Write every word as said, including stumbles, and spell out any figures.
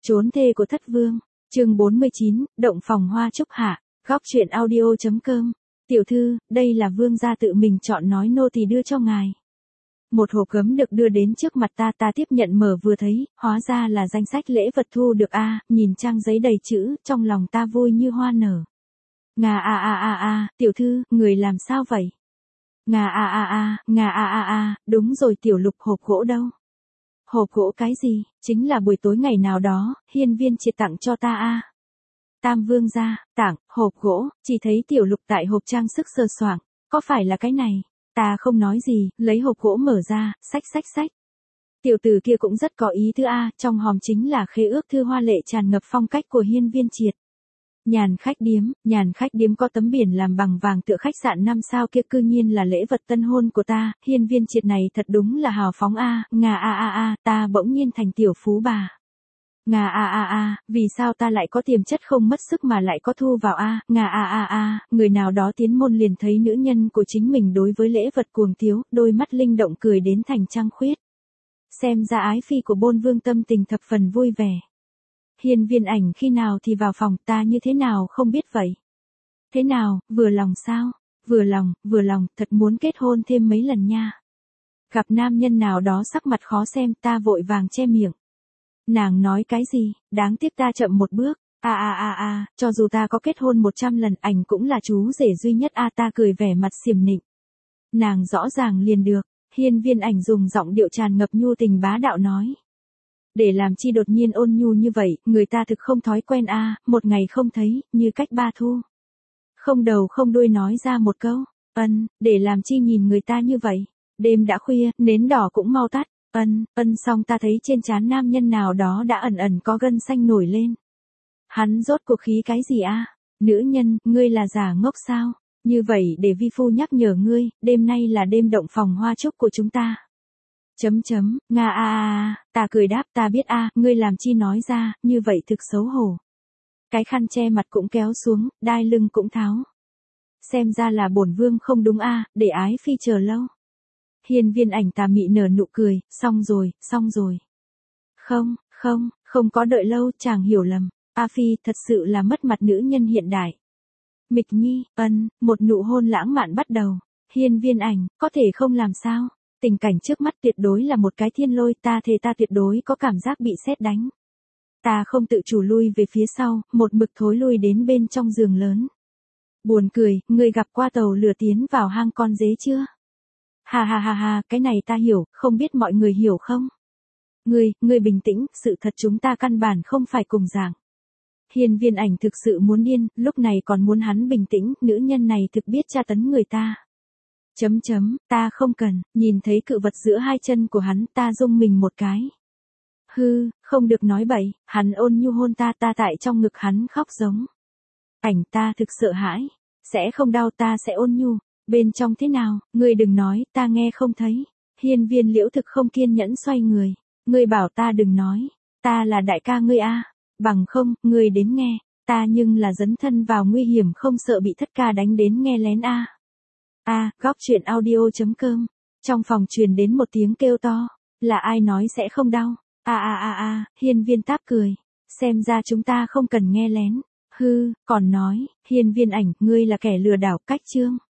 Trốn thê của thất vương, chương bốn mươi chín, động phòng hoa trúc hạ, góc truyện audio.com. Tiểu thư, đây là vương gia tự mình chọn nói nô tỳ đưa cho ngài. Một hộp gấm được đưa đến trước mặt ta, ta tiếp nhận mở vừa thấy, hóa ra là danh sách lễ vật thu được a, nhìn trang giấy đầy chữ, trong lòng ta vui như hoa nở. Ngà a a a a, tiểu thư, người làm sao vậy? Ngà a a a, ngà a a a, đúng rồi tiểu lục, hộp gỗ đâu? Hộp gỗ cái gì? Chính là buổi tối ngày nào đó, hiên viên triệt tặng cho ta a. Tam vương gia, tặng, hộp gỗ, chỉ thấy tiểu lục tại hộp trang sức sờ soạng, có phải là cái này? Ta không nói gì, lấy hộp gỗ mở ra, xách xách xách. Tiểu tử kia cũng rất có ý tứ a, trong hòm chính là khế ước thư hoa lệ tràn ngập phong cách của hiên viên triệt. Nhàn khách điếm, nhàn khách điếm có tấm biển làm bằng vàng tựa khách sạn năm sao kia, cư nhiên là lễ vật tân hôn của ta, hiên viên triệt này thật đúng là hào phóng a, ngà a a a, ta bỗng nhiên thành tiểu phú bà. Ngà a a a, vì sao ta lại có tiềm chất không mất sức mà lại có thu vào a, ngà a a a, người nào đó tiến môn liền thấy nữ nhân của chính mình đối với lễ vật cuồng thiếu, đôi mắt linh động cười đến thành trăng khuyết. Xem ra ái phi của bôn vương tâm tình thập phần vui vẻ. Hiên viên ảnh khi nào thì vào phòng, ta như thế nào không biết vậy. Thế nào, vừa lòng sao? Vừa lòng, vừa lòng, thật muốn kết hôn thêm mấy lần nha. Gặp nam nhân nào đó sắc mặt khó xem, ta vội vàng che miệng. Nàng nói cái gì, đáng tiếc ta chậm một bước, a a a a, cho dù ta có kết hôn một trăm lần, ảnh cũng là chú rể duy nhất a, ta cười vẻ mặt xiểm nịnh. Nàng rõ ràng liền được, hiên viên ảnh dùng giọng điệu tràn ngập nhu tình bá đạo nói. Để làm chi đột nhiên ôn nhu như vậy, người ta thực không thói quen a, một ngày không thấy, như cách ba thu. Không đầu không đuôi nói ra một câu, ân, để làm chi nhìn người ta như vậy, đêm đã khuya, nến đỏ cũng mau tắt. Ân, ân xong ta thấy trên trán nam nhân nào đó đã ẩn ẩn có gân xanh nổi lên. Hắn rốt cuộc khí cái gì a? Nữ nhân, ngươi là giả ngốc sao? Như vậy để vi phu nhắc nhở ngươi, đêm nay là đêm động phòng hoa trúc của chúng ta. Chấm chấm, nga a a, ta cười đáp, ta biết a, ngươi làm chi nói ra, như vậy thực xấu hổ. Cái khăn che mặt cũng kéo xuống, đai lưng cũng tháo. Xem ra là bổn vương không đúng a, để ái phi chờ lâu. Hiên viên ảnh tà mị nở nụ cười, xong rồi, xong rồi. Không, không, không có đợi lâu, chàng hiểu lầm. A phi thật sự là mất mặt nữ nhân hiện đại. Mịch nhi, ân, một nụ hôn lãng mạn bắt đầu. Hiên viên ảnh, có thể không làm sao. Tình cảnh trước mắt tuyệt đối là một cái thiên lôi, ta thề ta tuyệt đối có cảm giác bị sét đánh. Ta không tự chủ lui về phía sau, một mực thối lui đến bên trong giường lớn. Buồn cười, ngươi gặp qua tàu lửa tiến vào hang con dế chưa? Ha ha ha ha, cái này ta hiểu, không biết mọi người hiểu không? Ngươi, ngươi bình tĩnh, sự thật chúng ta căn bản không phải cùng dạng. Hiên viên ảnh thực sự muốn điên, lúc này còn muốn hắn bình tĩnh, nữ nhân này thực biết tra tấn người ta. Chấm chấm, ta không cần, nhìn thấy cự vật giữa hai chân của hắn, ta rung mình một cái. Hư, không được nói bậy, hắn ôn nhu hôn ta, ta tại trong ngực hắn khóc giống. Ảnh ta thực sợ hãi, sẽ không đau, ta sẽ ôn nhu. Bên trong thế nào, ngươi đừng nói, ta nghe không thấy. Hiên viên liễu thực không kiên nhẫn xoay người. Ngươi bảo ta đừng nói, ta là đại ca ngươi a, bằng không, ngươi đến nghe, ta nhưng là dấn thân vào nguy hiểm không sợ bị thất ca đánh đến nghe lén a. A, góc truyện audio.com. Trong phòng truyền đến một tiếng kêu to, là ai nói sẽ không đau? A a a a, hiên viên táp cười, xem ra chúng ta không cần nghe lén. Hư, còn nói, hiên viên ảnh, ngươi là kẻ lừa đảo cách chương.